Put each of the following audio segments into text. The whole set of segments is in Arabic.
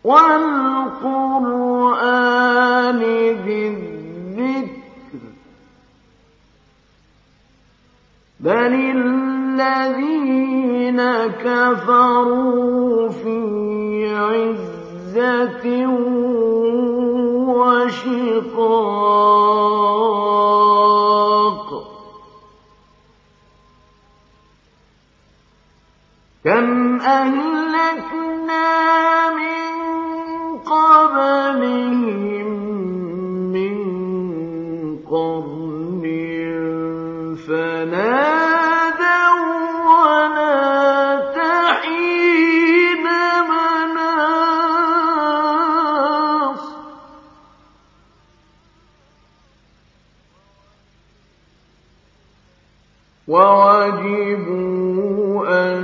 وَالْقُرْآنِ ذِي الذِّكْرِ بَلِ الَّذِينَ كَفَرُوا فِي عِزَّةٍ وَشِقَاقٍ كَمْ أَهْلَكْنَا مِن قَبْلِهِم مِّن قَرْنٍ فَنَادَوْا وَلَاتَ حِينَ مَنَاصٍ وَعَجِبُوا أَن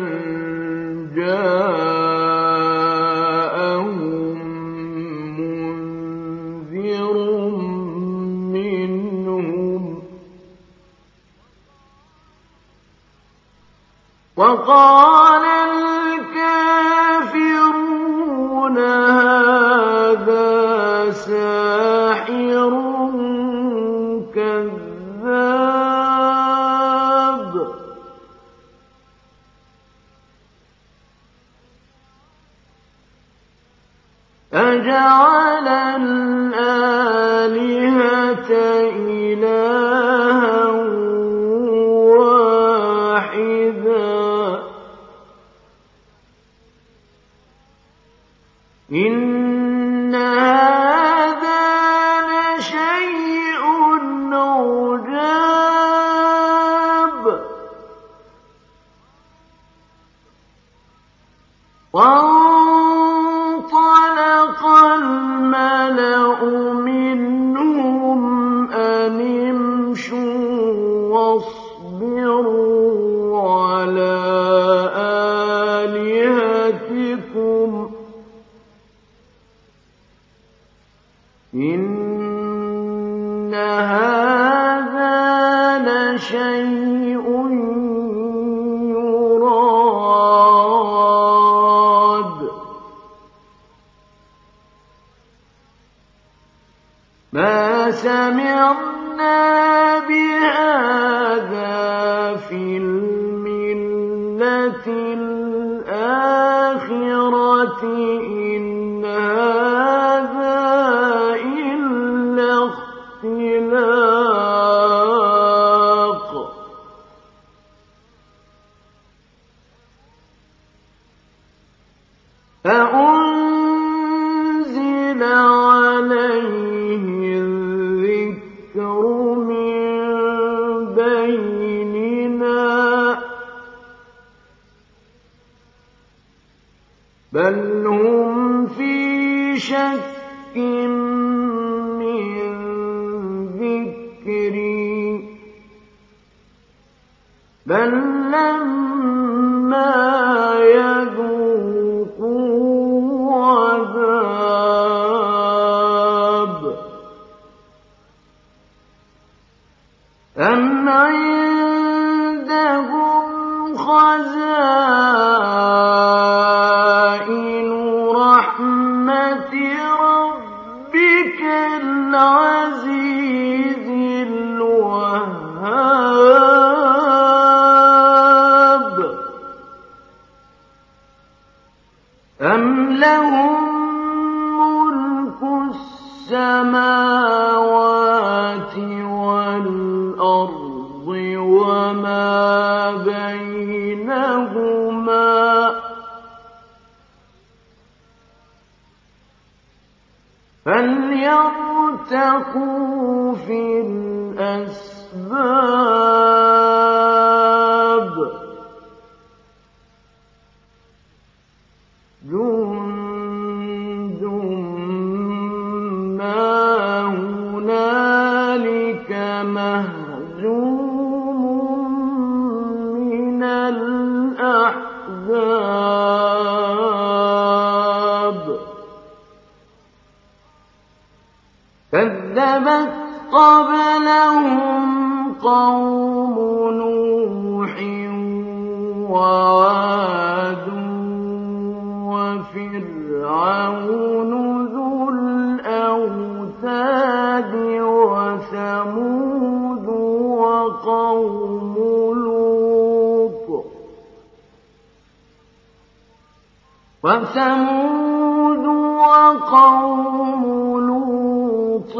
جَاءَهُم مُّنذِرٌ مِّنْهُمْ وَقَالَ الْكَافِرُونَ هَٰذَا سَاحِرٌ كَذَّابٌ أَجَعَلَ الْآلِهَةَ إِلَٰهًا وَاحِدًا إِنَّ هَٰذَا لَشَيْءٌ عُجَابٌ وَانطَلَقَ الْمَلَأُ مِنْهُمْ أَنِ امْشُوا وَاصْبِرُوا عَلَىٰ آلِهَتِكُمْ إِنَّ هَٰذَا لَشَيْءٌ يُرَادُ مَا سَمِعْنَا بِهَٰذَا فِي الْمِلَّةِ الْآخِرَةِ إِنْ هَٰذَا إِلَّا اخْتِلَاقٌ أَأُنزِلَ عَلَيْهِ الذِّكْرُ مِن بَيْنِنَا بَلْ هُمْ فِي شَكٍّ مِّن ذِكْرِي بَل لَّمَّا يَذُوقُوا عَذَابِ أَمْ عِندَهُمْ خَزَائِنُ رَحْمَةِ رَبِّكَ الْعَزِيزِ الْوَهَّابِ أَمْ لَهُم مُّلْكُ السَّمَاوَاتِ وَالْأَرْضِ وَمَا بَيْنَهُمَا فَلْيَرْتَقُوا فِي الْأَسْبَابِ جُندٌ مَّا هُنَالِكَ مَهْزُومٌ مِّنَ الْأَحْزَابِ كَذَّبَتْ قَبْلَهُمْ قَوْمُ نُوحٍ وَعَادٌ وَفِرْعَوْنُ وثمود وقوم لوط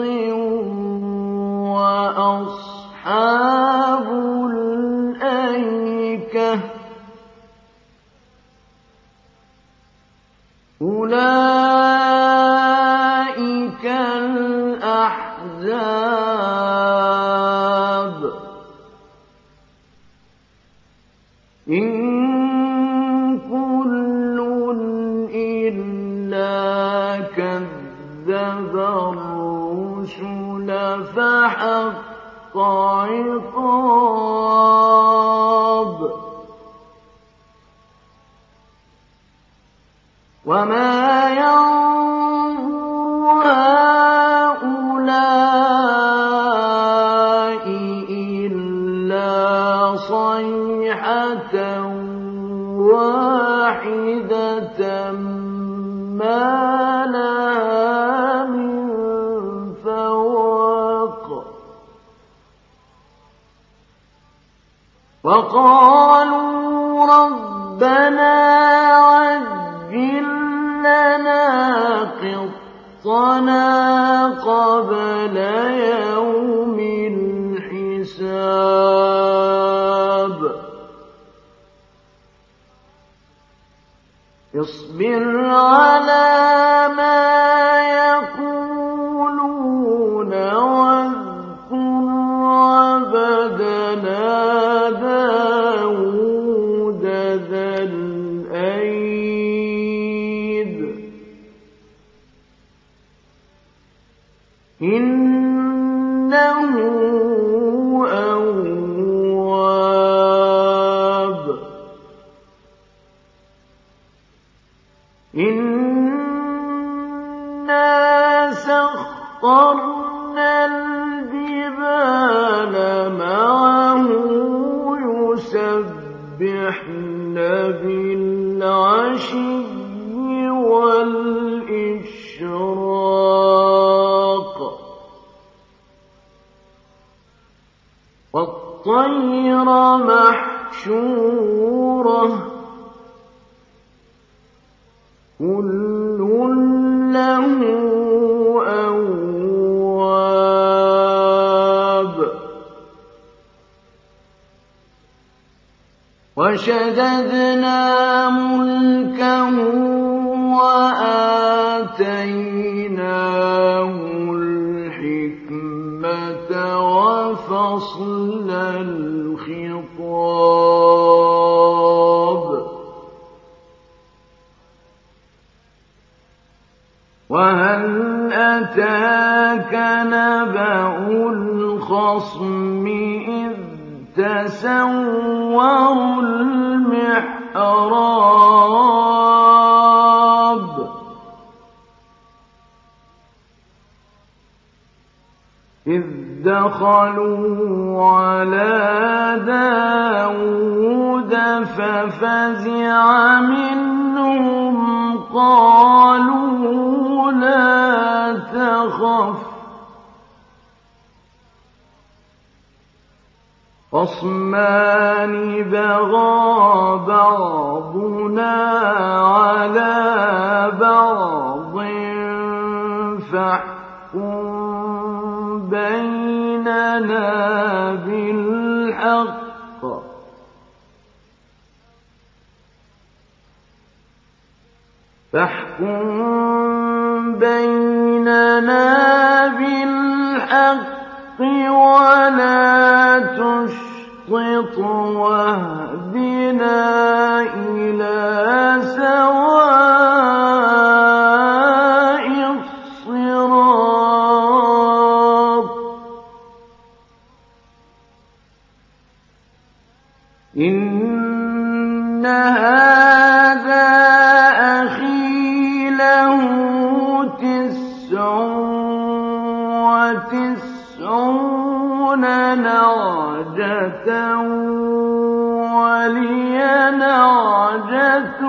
وأصحاب الأيكة أولئك الأحزاب إن كل إلا كذب الرسل فحق عقاب وما ينظر هؤلاء إلا صيحة واحدة ما لها من فواق وقالوا ربنا عجل لنا قطنا قبل يوم الحساب اصبر على ما يقولون واذكر عبدنا داود ذا الأيد إنه أواب إنا سخرنا الجبال معه يسبحن بالعشي والإشراق والطير محشورة كل له أواب وشددنا ملكه وآتيناه الحكمة وفصل الخطاب وهل أتاك نبأ الخصم إذ تسوروا المحراب إذ دخلوا على داود ففزع منهم قالوا لا تخف خصمان بغى بعضنا على بعض فاحكم بيننا بالحق ولا تشطط واهدنا إلى سواء الصراط إن هذا أخي له 99 نعجة ولي نعجة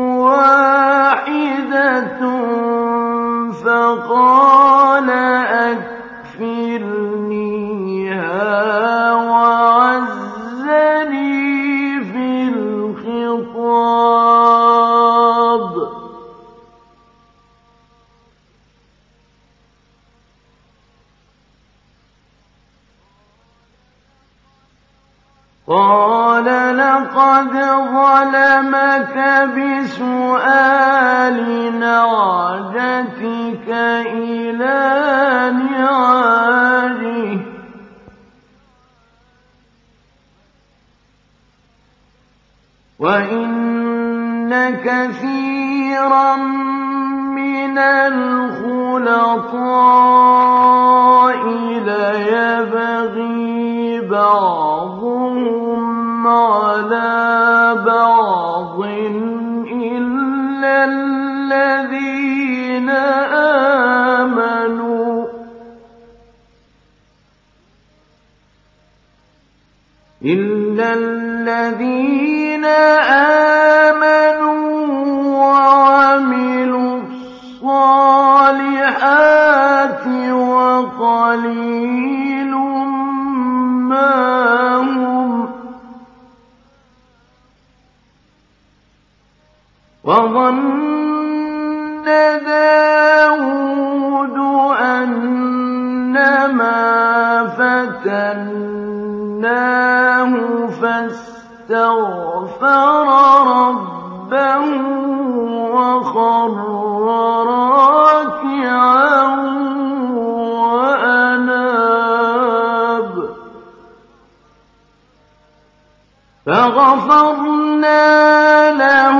واحدة فقال قال لقد ظلمك بسؤال نعجتك إلى نعاجه وإن كثيرا من الخلطاء ليبغي بعضهم على بعض إلا الذين آمنوا وعملوا الصالحات وقليل ما هم وظن داود أنما فتناه فاستغفر ربه وخر راكعا وأناب فغفرنا له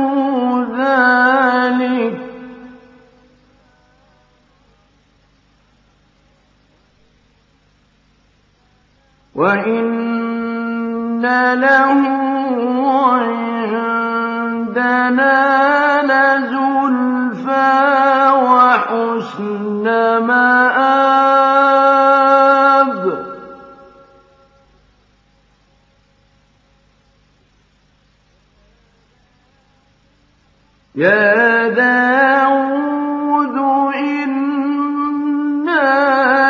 ذلك وإن له عندنا لزلفى وحسن مآب يا داود إنا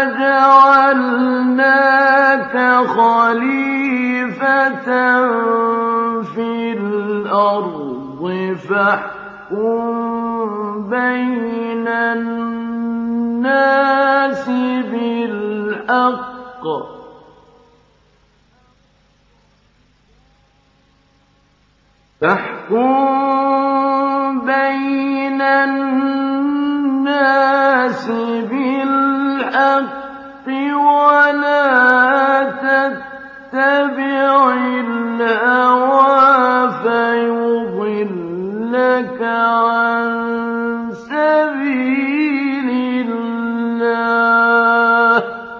جعلناك خليفة في الأرض فاحكم بين الناس بالحق ولا تتبع الهوى فيضلك عن سبيل الله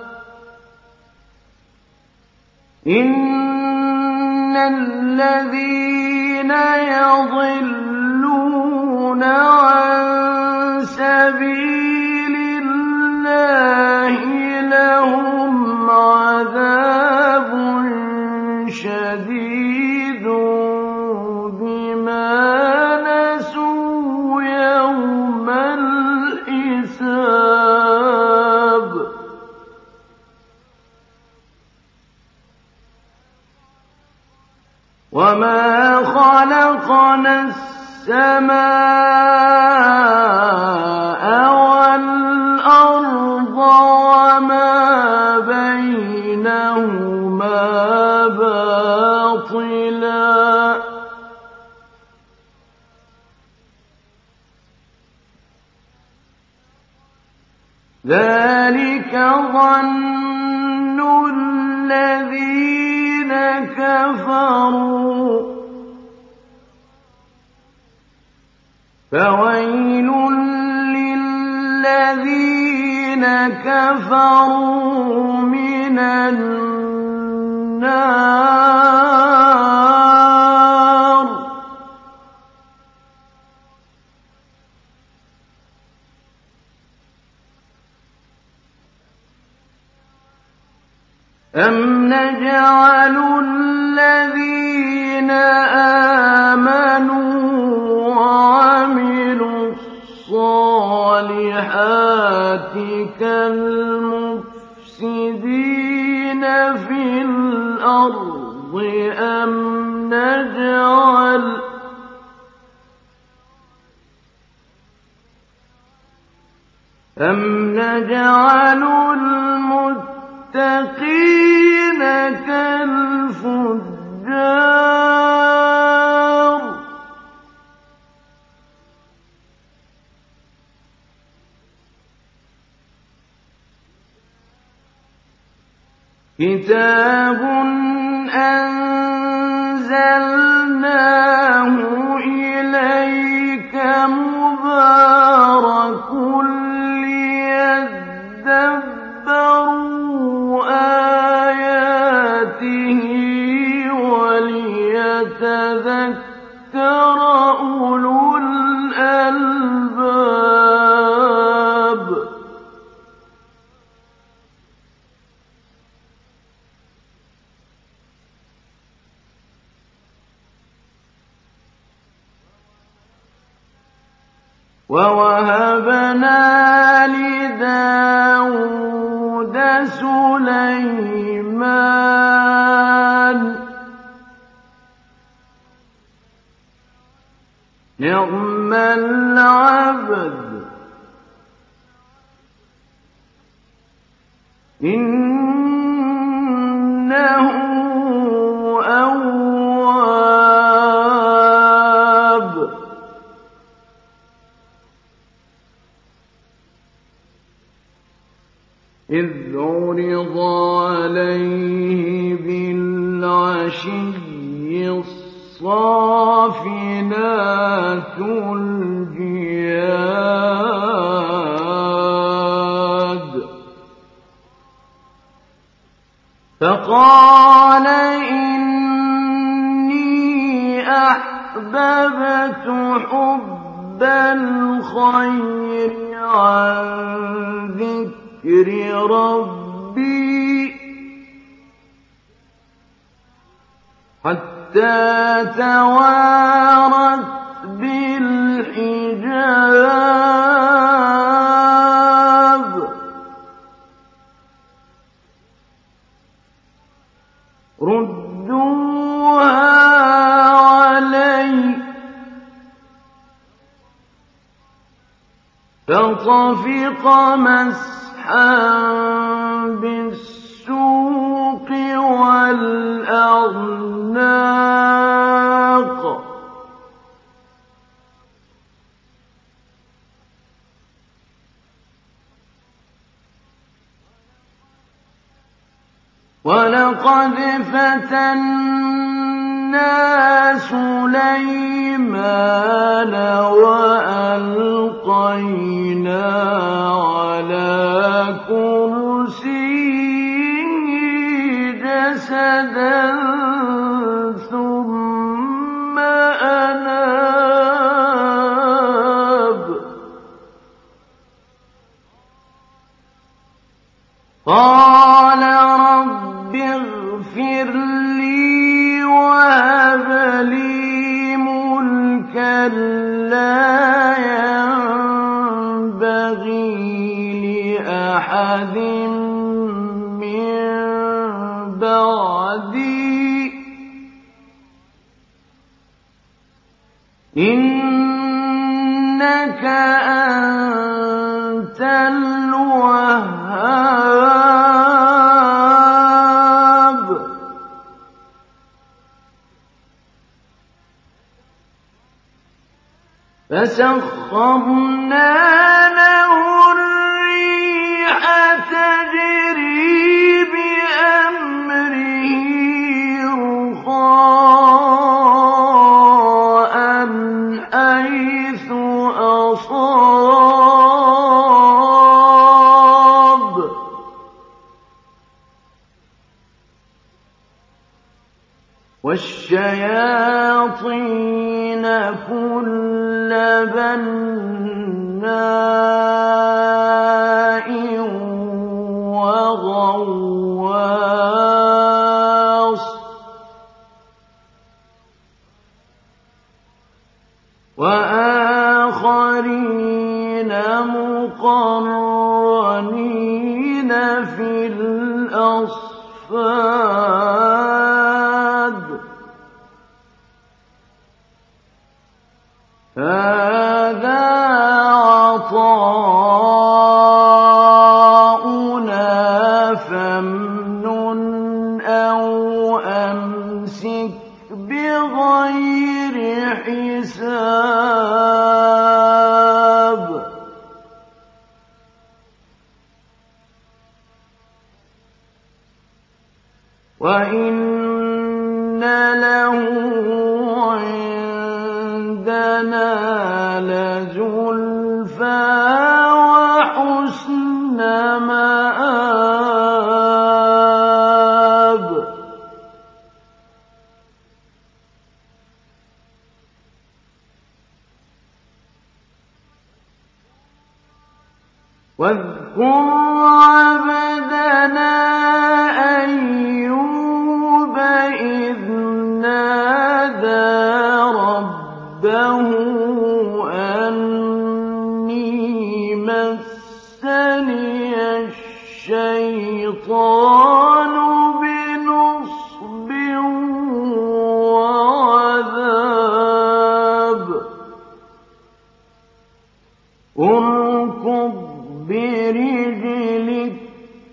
إن الذين يضلون عن سبيل الله لهم عذاب شديد بما نسوا يوم الحساب وما خلقنا السماء والأرض وما بينهما باطلا ذلك ظن الذين كفروا فويل للذين كفروا من النار أم نجعل الذين آمنوا وعملوا الصالحات كالمفسدين في الأرض أم نجعل المتقين كالفجار الفجار كتاب أنزلناه إليك مبارك ليدبروا آياته وليتذكر أولو الألباب ووهبنا لداود سليمان نعم العبد إنه أواب إذ عرض عليه بالعشي الصافنات الجياد فقال إني أحببت حب الخير عن ذكر ربي حتى توارت بالحجاب ردوها علي فطفق مسحا بالسوق والأعناق ولقد فتنا سليمان وألقينا على كرسيه جسدا ثم أناب قال رب اغفر لي وهب لي ملكا لا ينبغي لأحد من بعدي إنك أنت الوهاب فسخرنا له الريح تجري بأمره رخاء حيث أصاب والشياطين كل بناء وغواص وآخرين مقرنين في الأصفاد هذا عطاؤنا فامنن أو أمسك وَإِنَّ لَهُ عِندَنَا لَزُلْفَىٰ وَحُسْنَ مَآبٍ وَاذْكُرْ عَبْدَنَا أَيُّوبَ إِذْ نَادَىٰ رَبَّهُ أَنِّي مَسَّنِيَ الشَّيْطَانُ بِنُصْبٍ وَعَذَابٍ ارْكُضْ بِرِجْلِكَ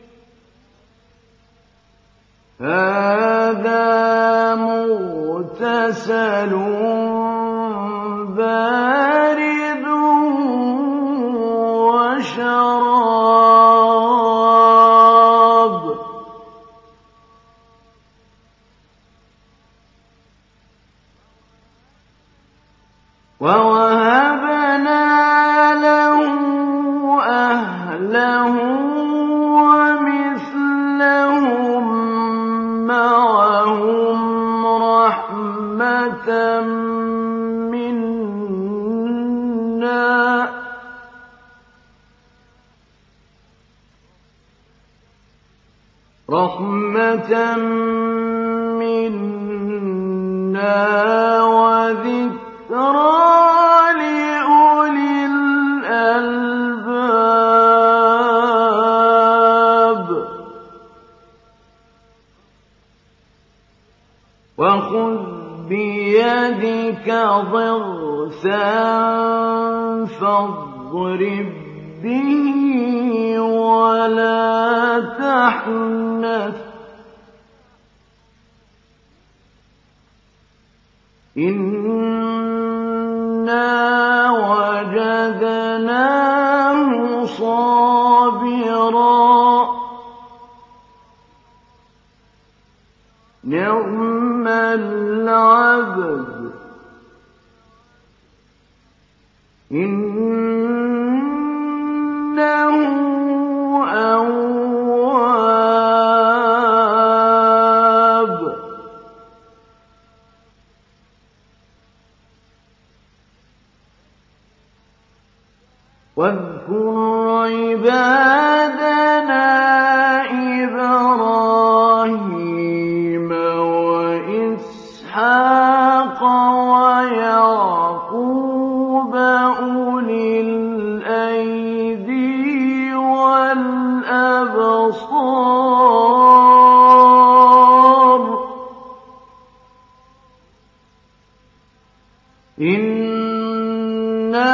هَٰذَا مُغْتَسَلٌ بَارِدٌ وَشَرَابٌ وَوَهَبْنَا لَهُ أَهْلَهُ وَمِثْلَهُم مَّعَهُمْ رَحْمَةً مِّنَّا وَذِكْرَىٰ لِأُولِي الْأَلْبَابِ وَخُذْ بِيَدِكَ ضِغْثًا فَاضْرِب بِّهِ وَلَا تَحْنَثْ إِنَّا وَجَدْنَاهُ صَابِرًا نِّعْمَ الْعَبْدُ إِنَّهُ أَوَّابٌ وَاذْكُرْ عِبَادَنَا إِبْرَاهِيمَ وَإِسْحَاقَ وَيَعْقُوبَ أُولِي الْأَيْدِي وَالْأَبْصَارِ إِنَّا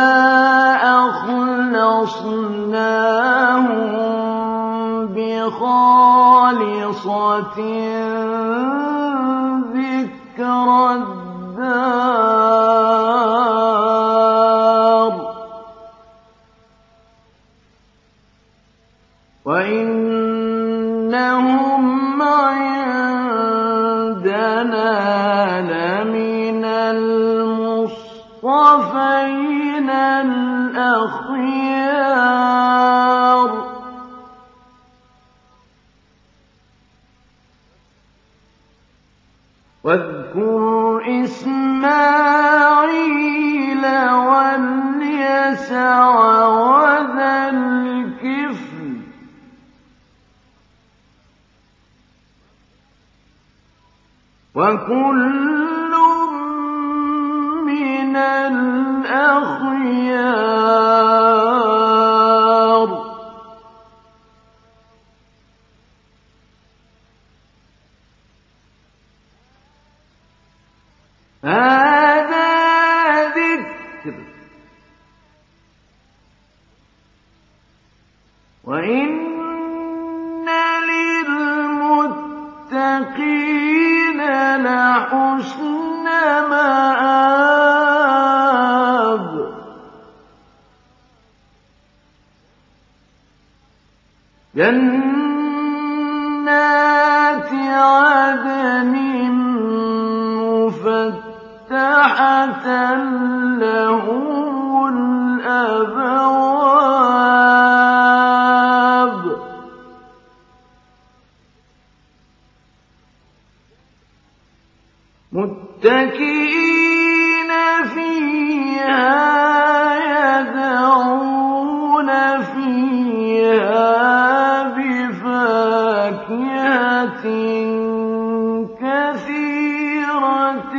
أَخْلَصْنَاهُم بِخَالِصَةٍ ذِكْرَى الدَّارِ وَإِنَّهُمْ عِندَنَا لَمِنَ الْمُصْطَفَيْنَ الْأَخْيَارِ وَاذْكُرْ إِسْمَاعِيلَ وَالْيَسَعَ وَذَا الْكِفْلِ وَكُلٌّ مِّنَ الْأَخْيَارِ هَٰذَا ذِكْرٌ وَإِنَّ لِلْمُتَّقِينَ لَحُسْنَ مَآبٍ جَنَّاتِ عدن مفتحة لهم الأبواب متكئين فيها يدعون فيها بفاكهة كثيرة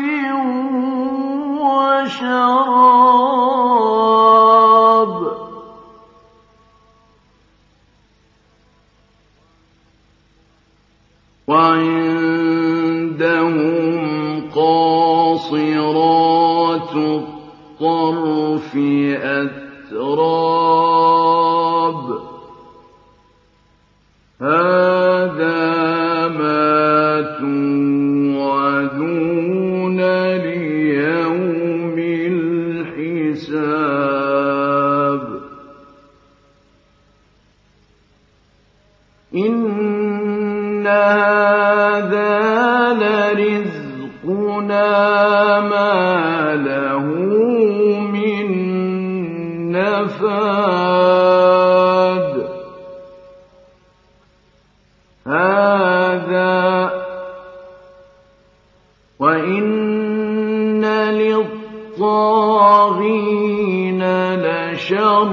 وشراب وعندهم قاصرات الطرف أتراب هذا ما توعدون ليوم الحساب إن هذا لرزقنا ما له من نفاد هذا وإن للطاغين لشر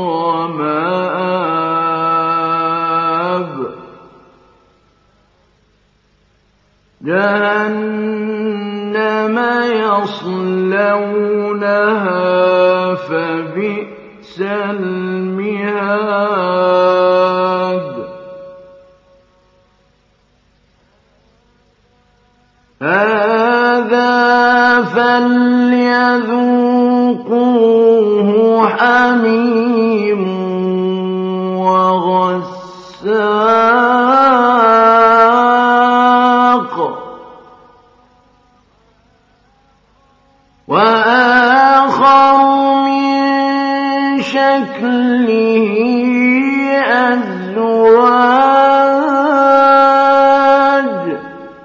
مآب جهنم يصلونها فبئس المهاد هذا فليذوقوه حميم وغساق وآخر من شكله أزواج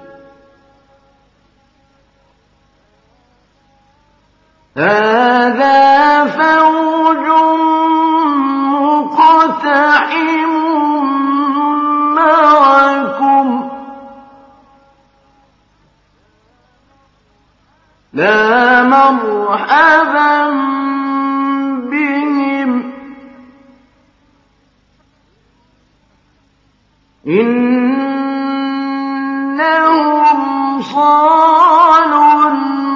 هذا فوج مقتحم معكم لا مرحبا بهم إنهم صالوا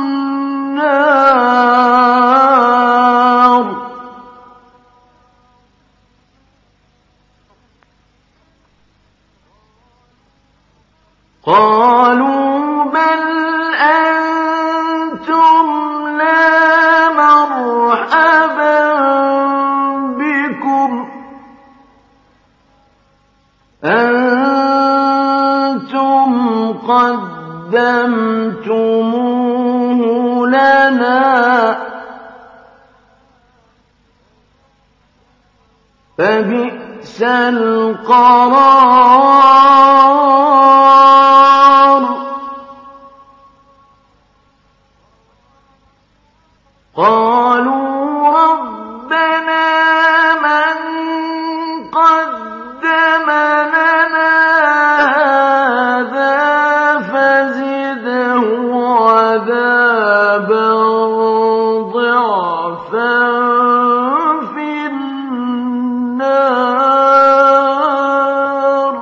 النار قالوا بل أنتم لا مرحبا بكم أنتم قدمتموه لنا فبئس القرار قالوا ربنا من قدم لنا هذا فزده عذابا ضعفا في النار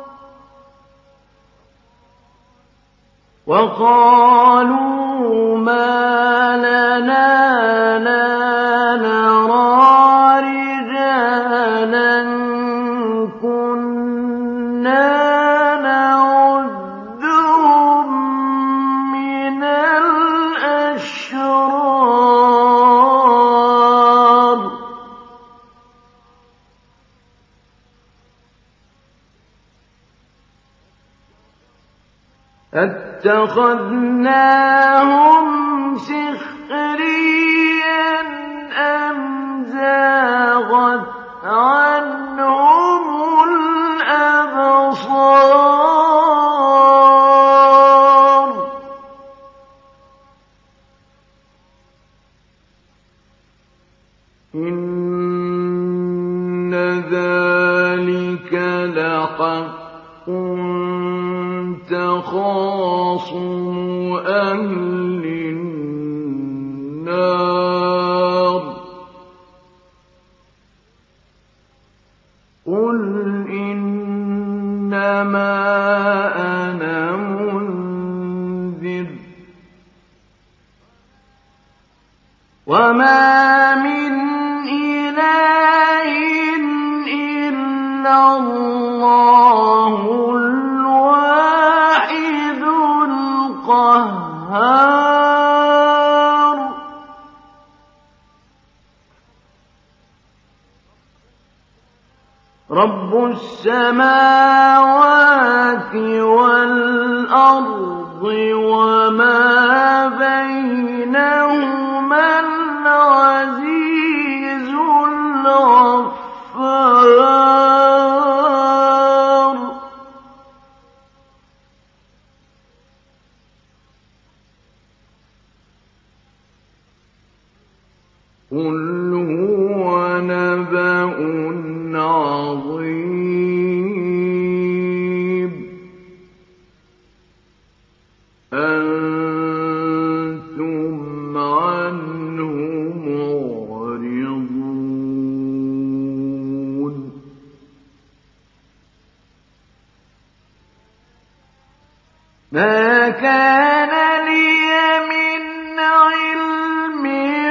وقالوا ما لنا لا نرى رجالا كنا نعدهم من الأشرار اتخذناهم سخريا أم زاغت عنهم الأبصار ذَٰلِكَ لَحَقٌّ تَخَاصُمُ أَهْلِ النَّارِ قُلْ إِنَّمَا أَنَا مُنذِرٌ وَمَا مِنْ إِلَٰهٍ إِلَّا اللَّهُ الْوَاحِدُ الْقَهَّارُ رَبُّ السَّمَاوَاتِ وَالْأَرْضِ وَمَا بَيْنَهُمَا الْعَزِيزُ الْغَفَّارُ قُلْ هُوَ نَبَأٌ عَظِيمٌ أَنتُمْ عَنْهُ مُعْرِضُونَ مَا كَانَ لِيَ مِنْ عِلْمٍ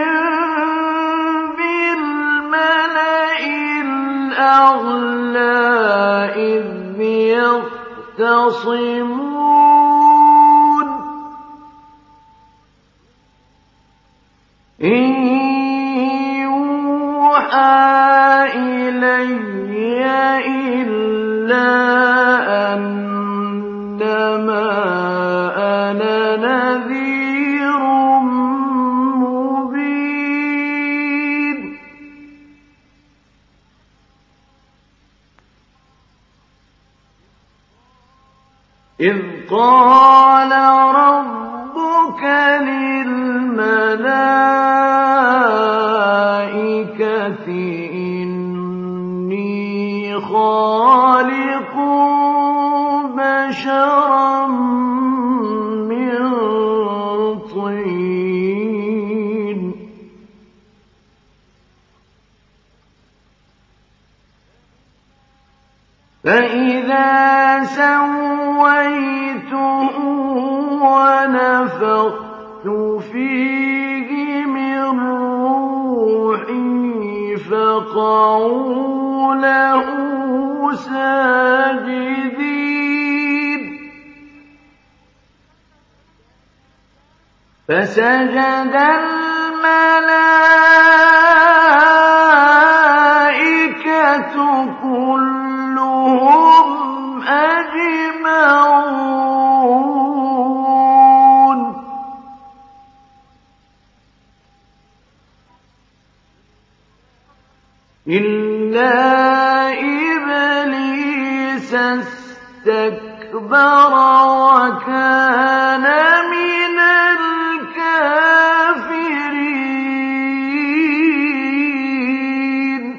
بِالْمَلَإِ الْأَعْلَىٰ إِذْ يَخْتَصِمُونَ إِن يُوحَىٰ إِلَيَّ إِلَّا أَنَّمَا أَنَا نَذِيرٌ مُّبِينٌ إِذْ قَالَ رَبُّكَ لِلْمَلَائِكَةِ إِنِّي خَالِقٌ بَشَرًا مِّن طِينٍ فَإِذَا سَوَّيْتُهُ وَنَفَخْتُ فِيهِ مِن رُّوحِي فَقَعُوا لَهُ سَاجِدِينَ فَسَجَدَ الْمَلَائِكَةُ كُلُّهُمْ أَجْمَعُونَ إِلَّا إِبْلِيسَ اسْتَكْبَرَ وَكَانَ مِنَ الْكَافِرِينَ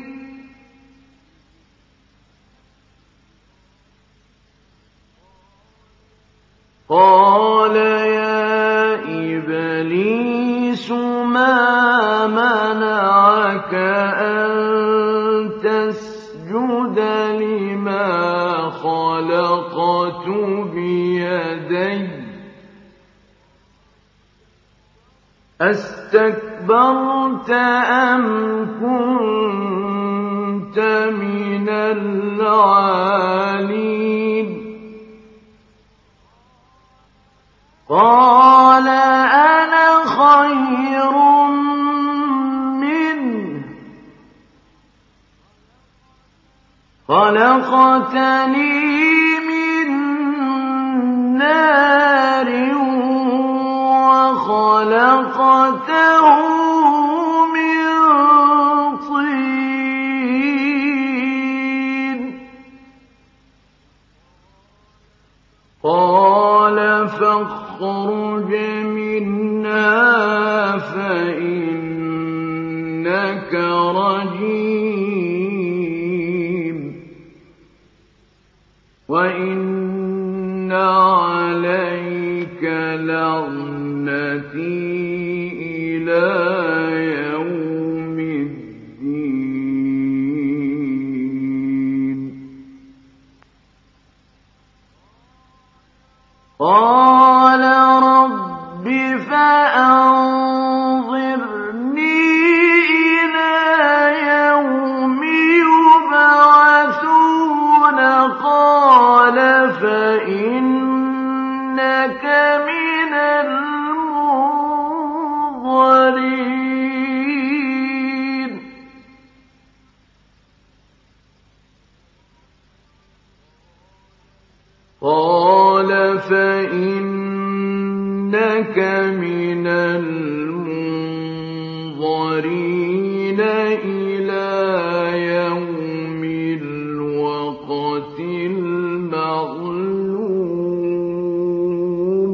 قَالَ يَا إِبْلِيسُ مَا مَنَعَكَ أَن تَسْجُدَ لِمَا خَلَقْتُ بِيَدَيَّ أَسْتَكْبَرْتَ أَمْ كُنتَ مِنَ الْعَالِينَ قَالَ أَنَا خَيْرٌ مِّنْهُ خَلَقْتَنِي مِن نَّارٍ وَخَلَقْتَهُ مِن طِينٍ قَالَ فَاخْرُجْ مِنْهَا فَإِنَّكَ رَجِيمٌ وَإِنَّ عَلَيْكَ لَعْنَتِي إِلَىٰ يَوْمِ الدِّينِ قَالَ رَبِّ فَأَنظِرْنِي إِلَىٰ يَوْمِ يُبْعَثُونَ قَالَ فَإِنَّكَ مِنَ الْمُنظَرِينَ قَالَ فَإِنَّكَ مِنَ الْمُنظَرِينَ إِلَىٰ يَوْمِ الْوَقْتِ الْمَعْلُومِ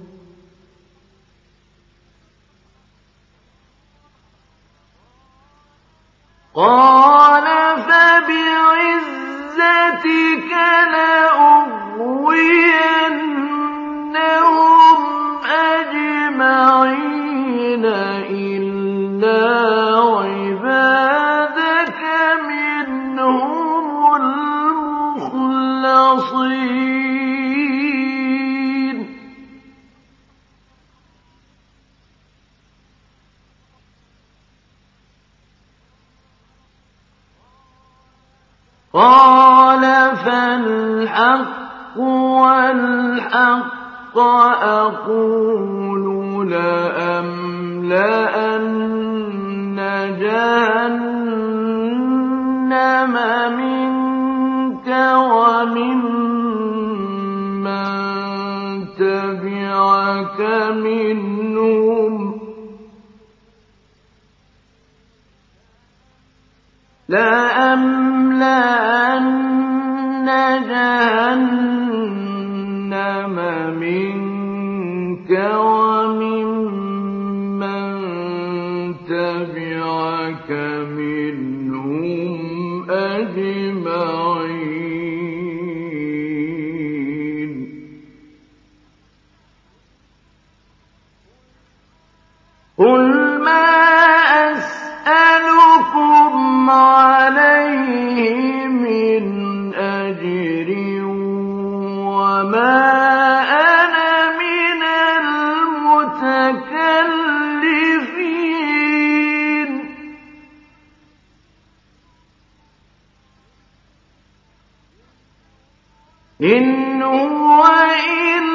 قَالَ فَبِعِزَّتِكَ لَأُغْوِيَنَّهُمْ أَجْمَعِينَ إِلَّا عِبَادَكَ مِنْهُمُ الْمُخْلَصِينَ قَالَ فَالْحَقُّ وَالْحَقَّ أَقُولُ لَأَمْلَأَنَّ جَهَنَّمَ مِنكَ وَمِمَّن تَبِعَكَ مِنْهُمْ لَأَمْلَأَنَّ جَهَنَّمَ مِنكَ وَمِمَّن تَبِعَكَ مِنْهُمْ أَجْمَعِينَ قُلْ مَا أَسْأَلُكُمْ عَلَيْهِ مِنْ أَجْرٍ وَمَا أَنَا مِنَ الْمُتَكَلِّفِينَ إِنْ هُوَ